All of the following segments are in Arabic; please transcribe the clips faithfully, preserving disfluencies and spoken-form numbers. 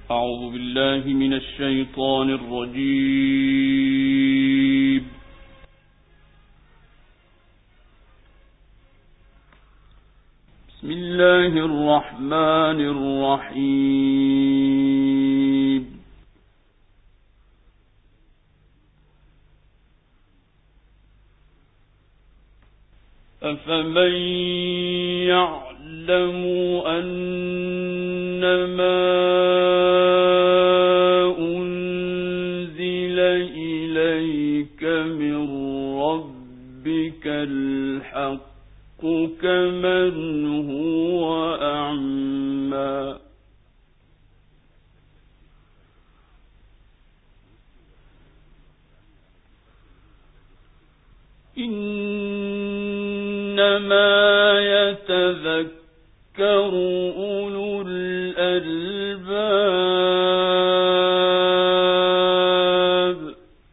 أعوذ بالله من الشيطان الرجيم. بسم الله الرحمن الرحيم. أفمن يعلم أنما أنزل إليك من ربك الحق كمن هو أعمى إنما يتذكر أولو الألباب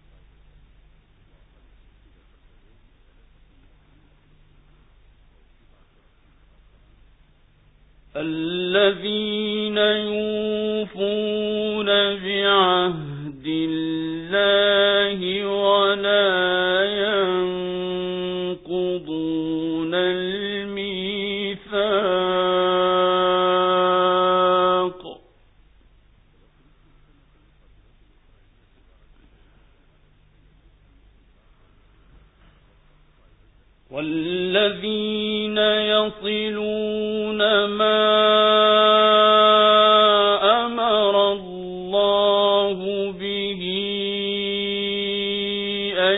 الذين يوفون بعهد الله ولا ينقضون الميثاق والذين يصلون ما أمر الله به أن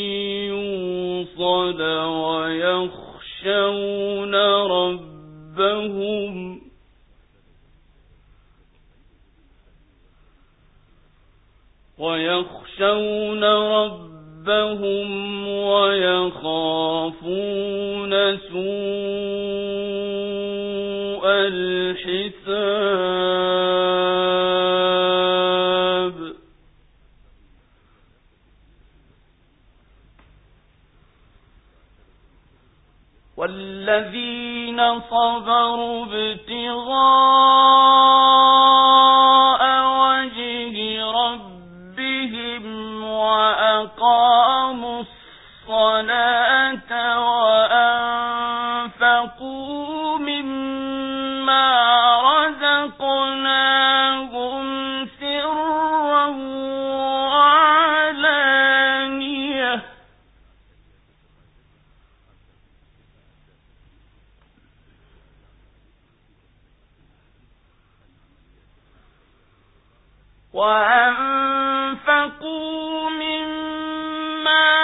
يوصل ويخشون ربهم ويخشون ربهم ويخافون سوء الحساب والذين صبروا ابتغاء وجه ربهم وأقاموا الصلاة وأنفقوا مما رزقناهم سرا وعلانية وأنفقوا مما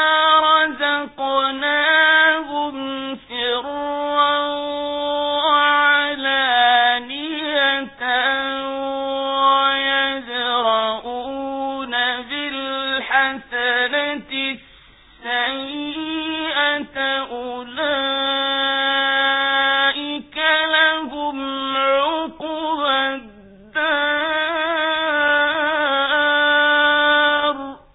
رزقناهم سرا وعلانية ويدرؤون بالحسنة السيئة أولئك لهم عقبى الدار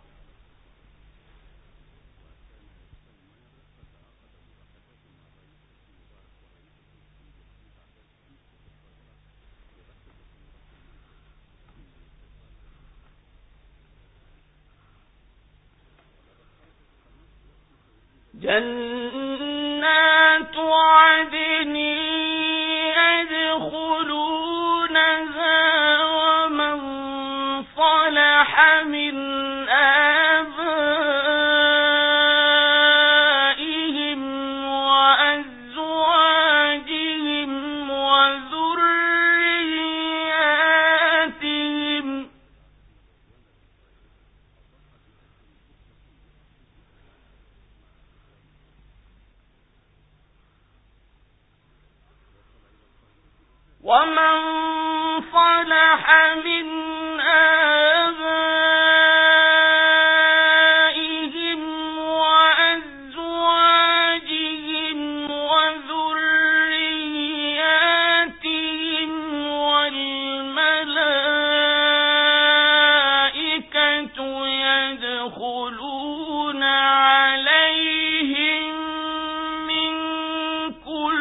جنات عدن يدخلونها ومن صلح من آبائهم وأزواجهم وذرياتهم ومن صلح من آبائهم وأزواجهم وذرياتهم والملائكة يدخلون عليهم من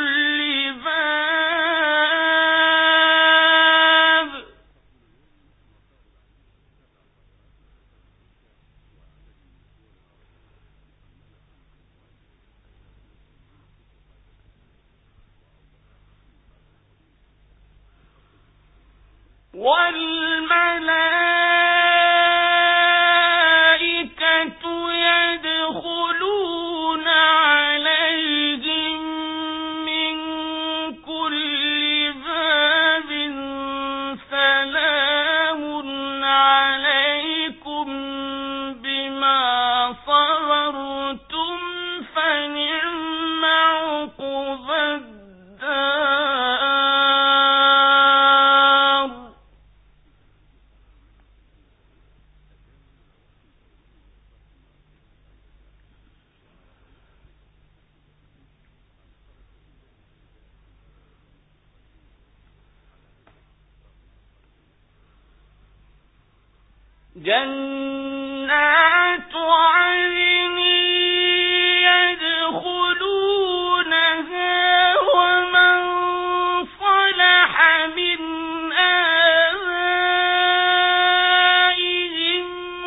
كل باب والملائكة يدخلون عليهم من كل باب سلام عليكم بما صبرتم فنعم عقبى الدار. جنات عدن يدخلونها ومن صلح من آبائهم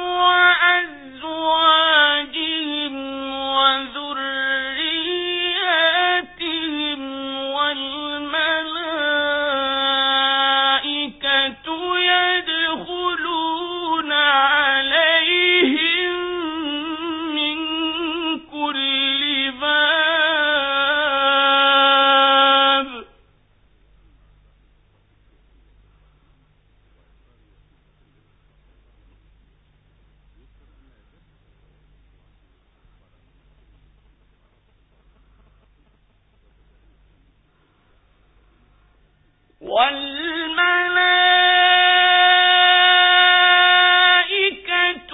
وأزواجهم وذرياتهم والملائكة يدخلون عليهم من كل باب والملائكة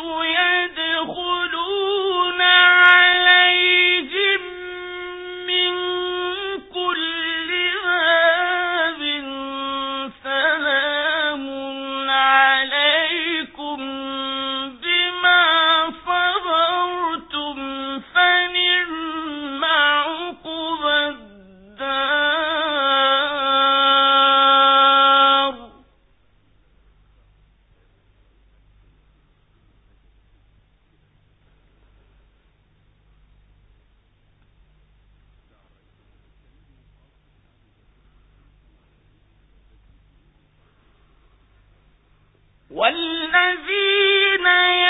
يدخلون عليهم من كل باب سلام عليكم بما صبرتم فنعم عقبى الدار. والذين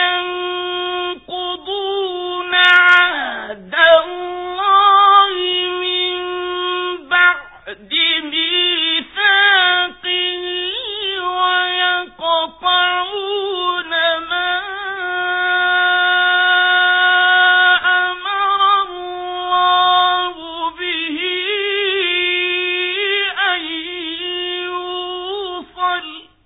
ينقضون عهد الله من بعد ميثاقه ويقطعون ما أمر الله به أن يوصل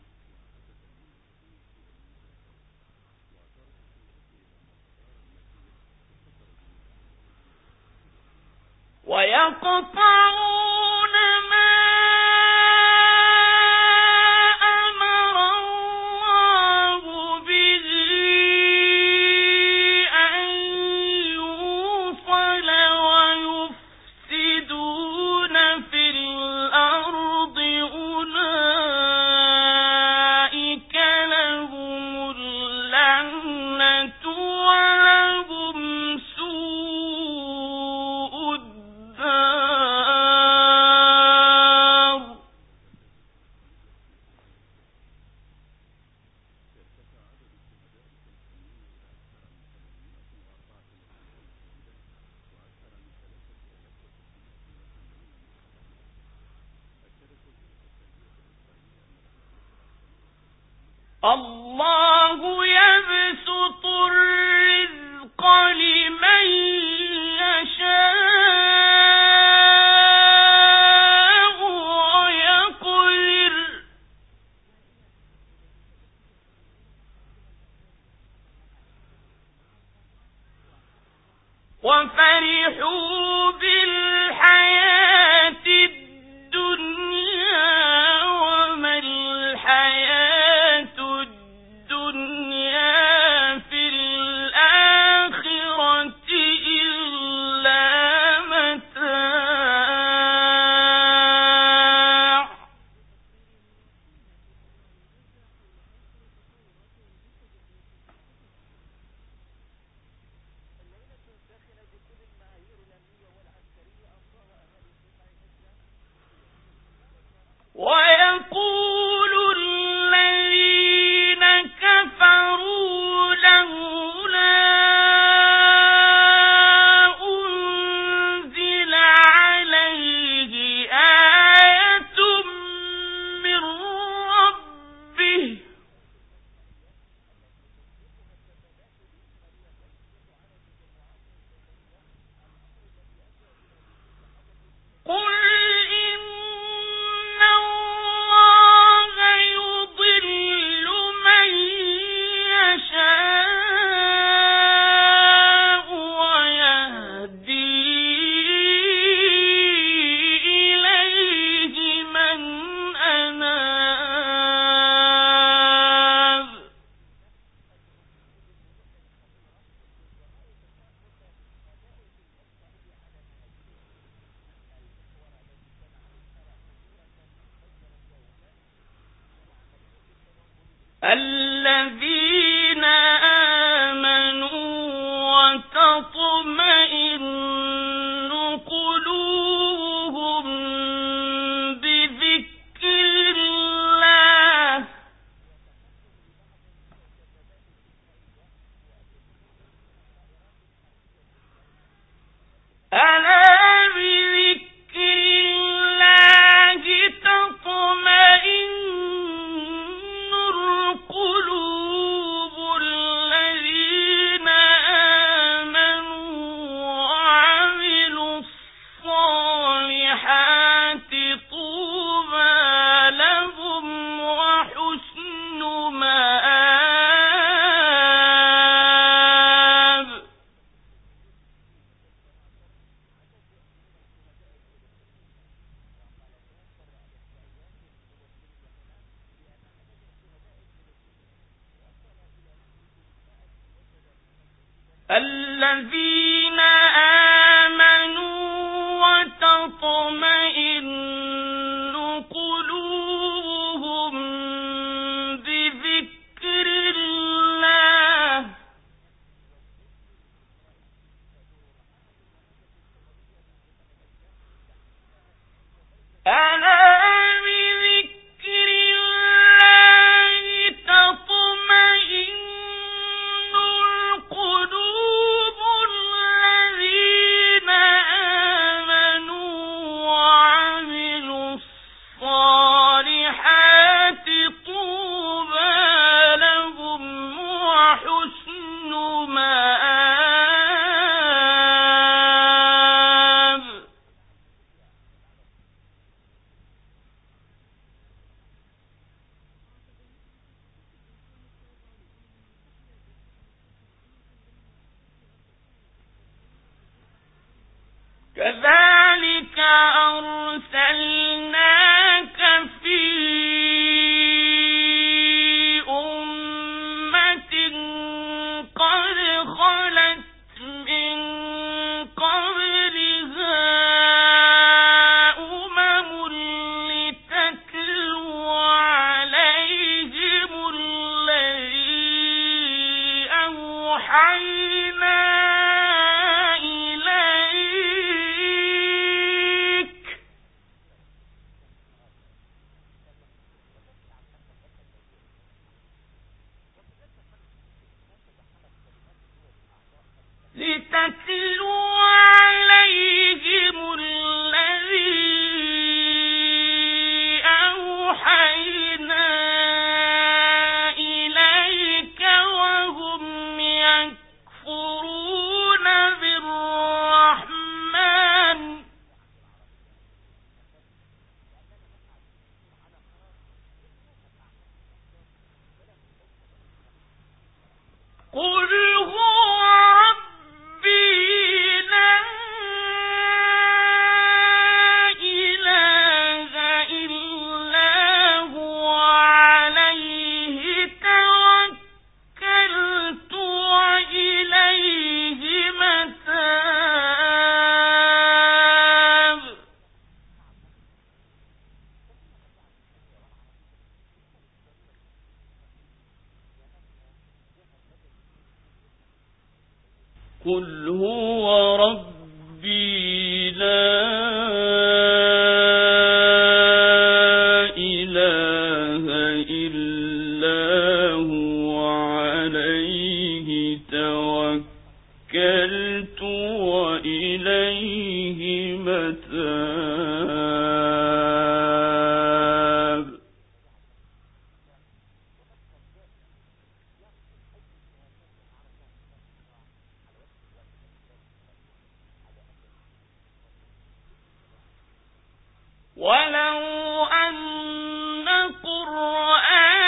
ويقطعون ما أمر الله به أن يوصل ويفسدون في الأرض أولئك لهم اللعنة ولهم سوء الدار. الله يبسط الرزق لمن يشاء ويقدر وفرحوا بالحياة الدنيا وما الحياة الدنيا في الآخرة إلا متاع. الذين آمنوا وتطمئن قلوبهم بذكر الله ألا بذكر الله تطمئن القلوب الذين آمنوا وعملوا الصالحات طوبى لهم وحسن مآب الذين آمنوا وتطمئن قلوبهم بذكر الله ألا بذكر الله تطمئن القلوب الذين آمنوا وعملوا الصالحات طوبى لهم وحسن مآب كذلك أرسلناك في أمة قد خلت من قبلها أمم لتتلو عليهم الذي أوحينا إليك لتتلو عليهم الذي أوحينا إليك وهم يكفرون بالرحمن قل هو ربي لا إله إلا هو عليه توكلت وإليه متاب قل هو ربي لا إله إلا هو عليه توكلت وإليه متاب ولو أن قرآنا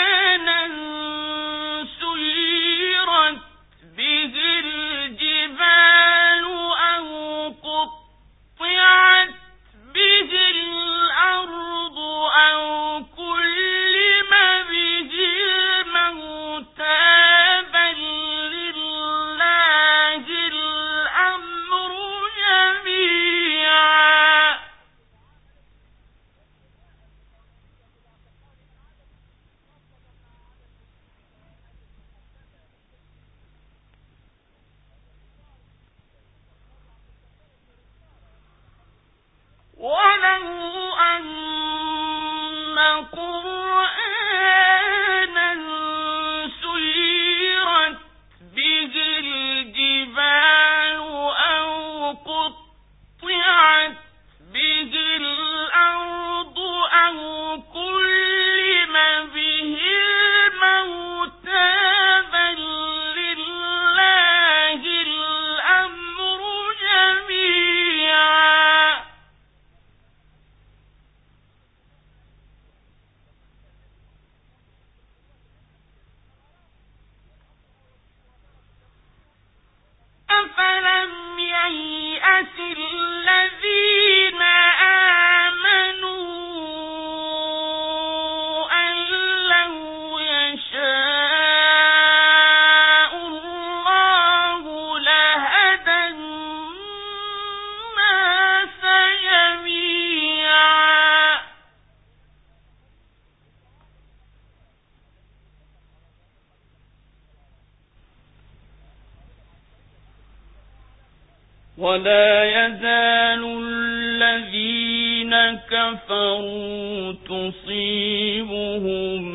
ولا يزال الذين كفروا تصيبهم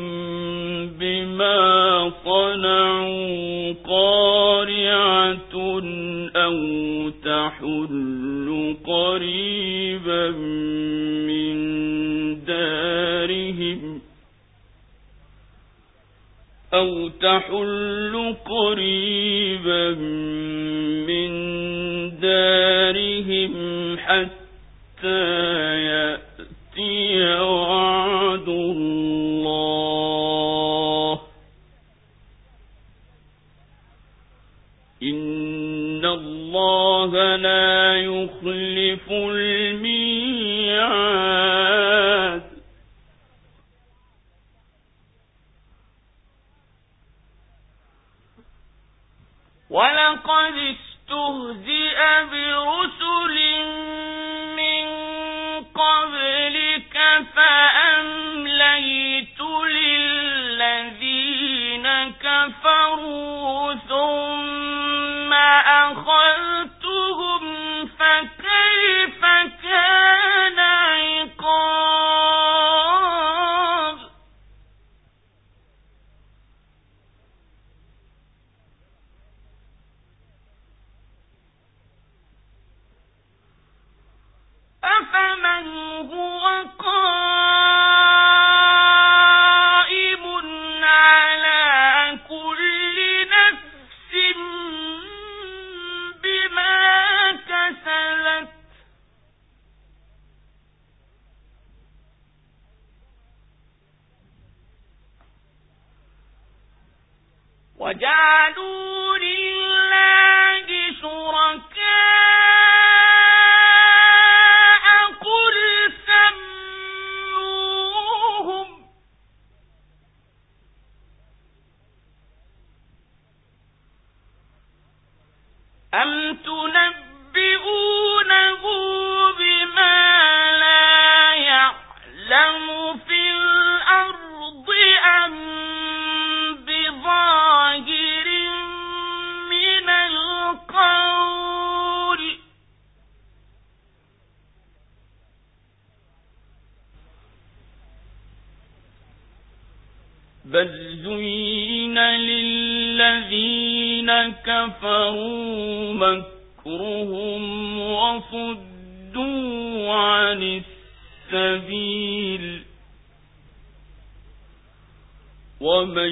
بما صنعوا قارعة أو تحل قريبا من دارهم أو تحل قريبا من دارهم حتى يأتي وعد الله إن الله لا يخلف الميعاد ولقد استهزئ برسل من قبلك فأمليت للذين كفروا ثم أخذتهم فكيف كان عقاب أفمن هو قائم على كل نفس بما كسبت وجعلوا لله شركاء قل سموهم أم تنبئونه بما لا يعلم في الأرض أم بظاهر من القول بل زين للذين كفروا مكرهم وصدوا عن السبيل ومن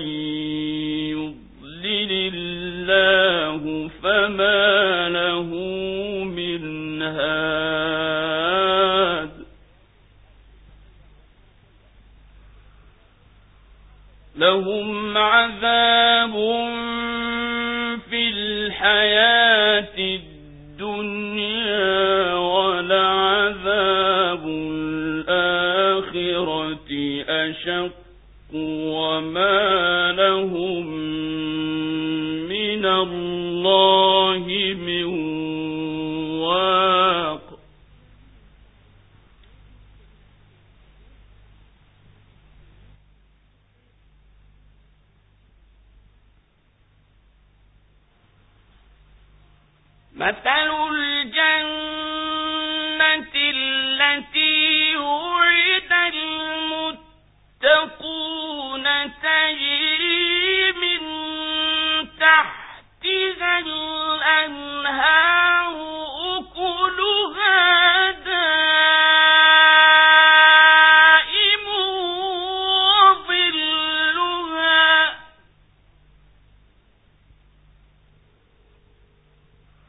يضلل الله فما له من هاد لهم عذاب في الحياة الدنيا ولعذاب الآخرة أشق وما لهم من الله من واق مثل الجنة التي وعد المتقون تجري من تحتها الأنهار أكلها دائم وظلها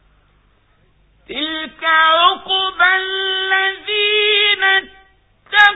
تلك عقبى الذين اتقوا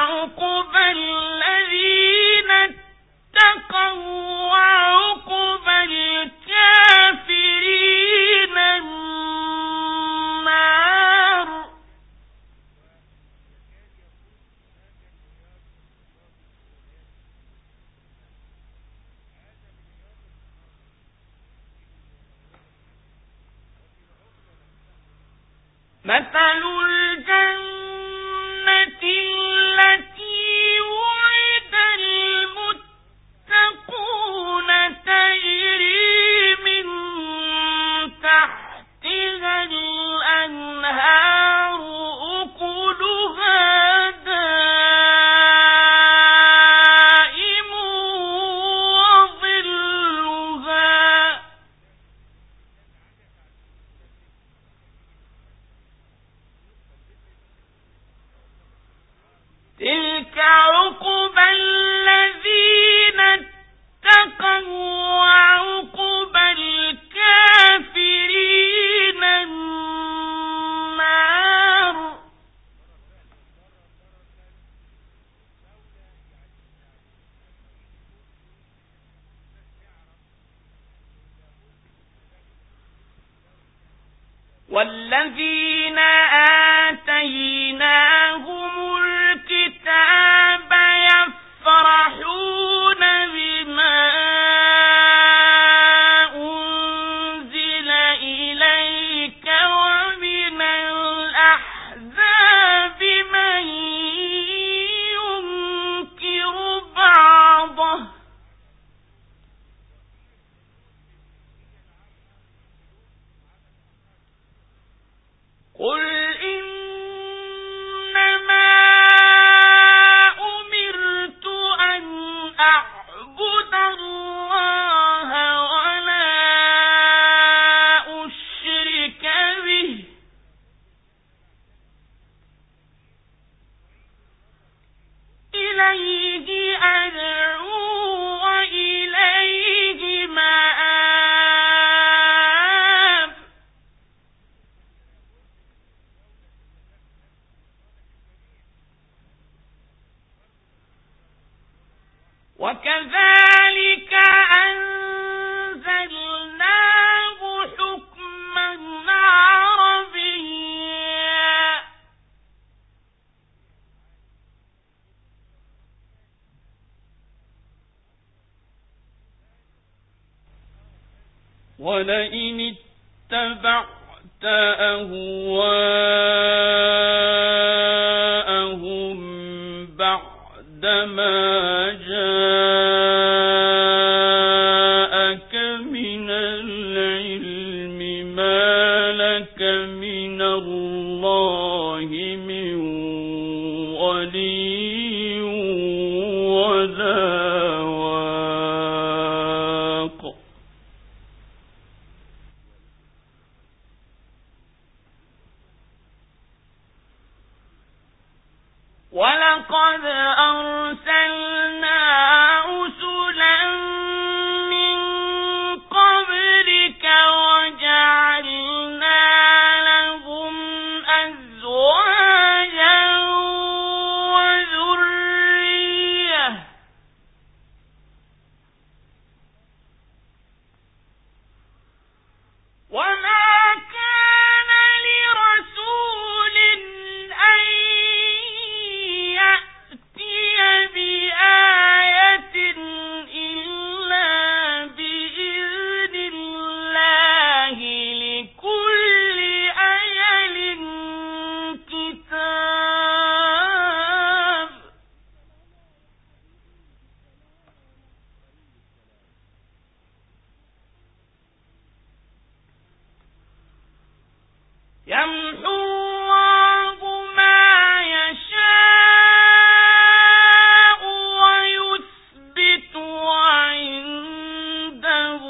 عقبى الذين اتقوا وعقبى الكافرين النار. مثل الجنة التي وعد المتقون تجري من تحتها الأنهار أكلها دائم وظلها. تلك عقبى الذين اتقوا وعقبى الكافرين النار. والذين آتيناهم الكتاب يفرحون بما أنزل إليك ومن الأحزاب من ينكر بعضه. قل إنما أمرت أن أعبد الله ولا أشرك به إليه أدعو وإليه مآب. وكذلك أنزلناه حكما عربيا ولئن اتبعت أهواءهم بعدما جاءك من العلم ما لك من الله من ولي ولا واق. ولقد أرسلنا رسلا من قبلك وجعلنا لهم أزواجا وذرية وما كان لرسول أن يأتي بآية إلا بإذن الله لكل أجل كتاب. يمحو الله ما يشاء ويثبت وعنده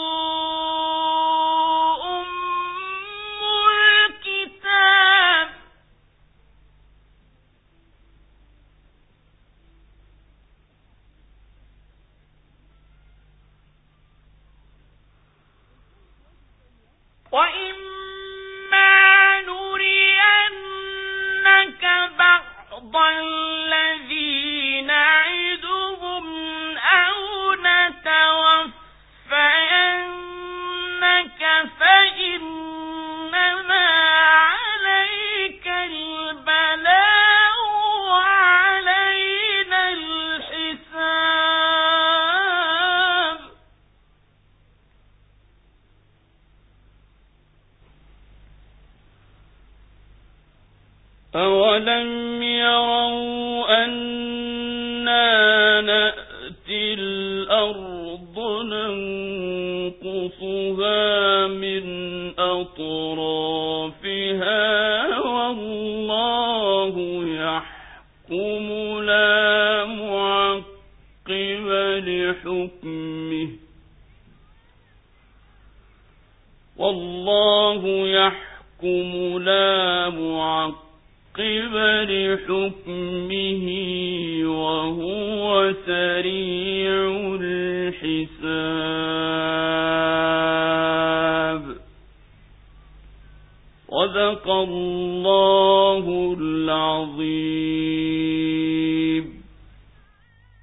أم الكتاب. وإما نرينك بعض الذي أنا نأتي الأرض ننقصها من أطرافها والله يحكم لا معقب لحكمه والله يحكم لا معقب لحكمه وهو سريع الحساب. صدق الله العظيم.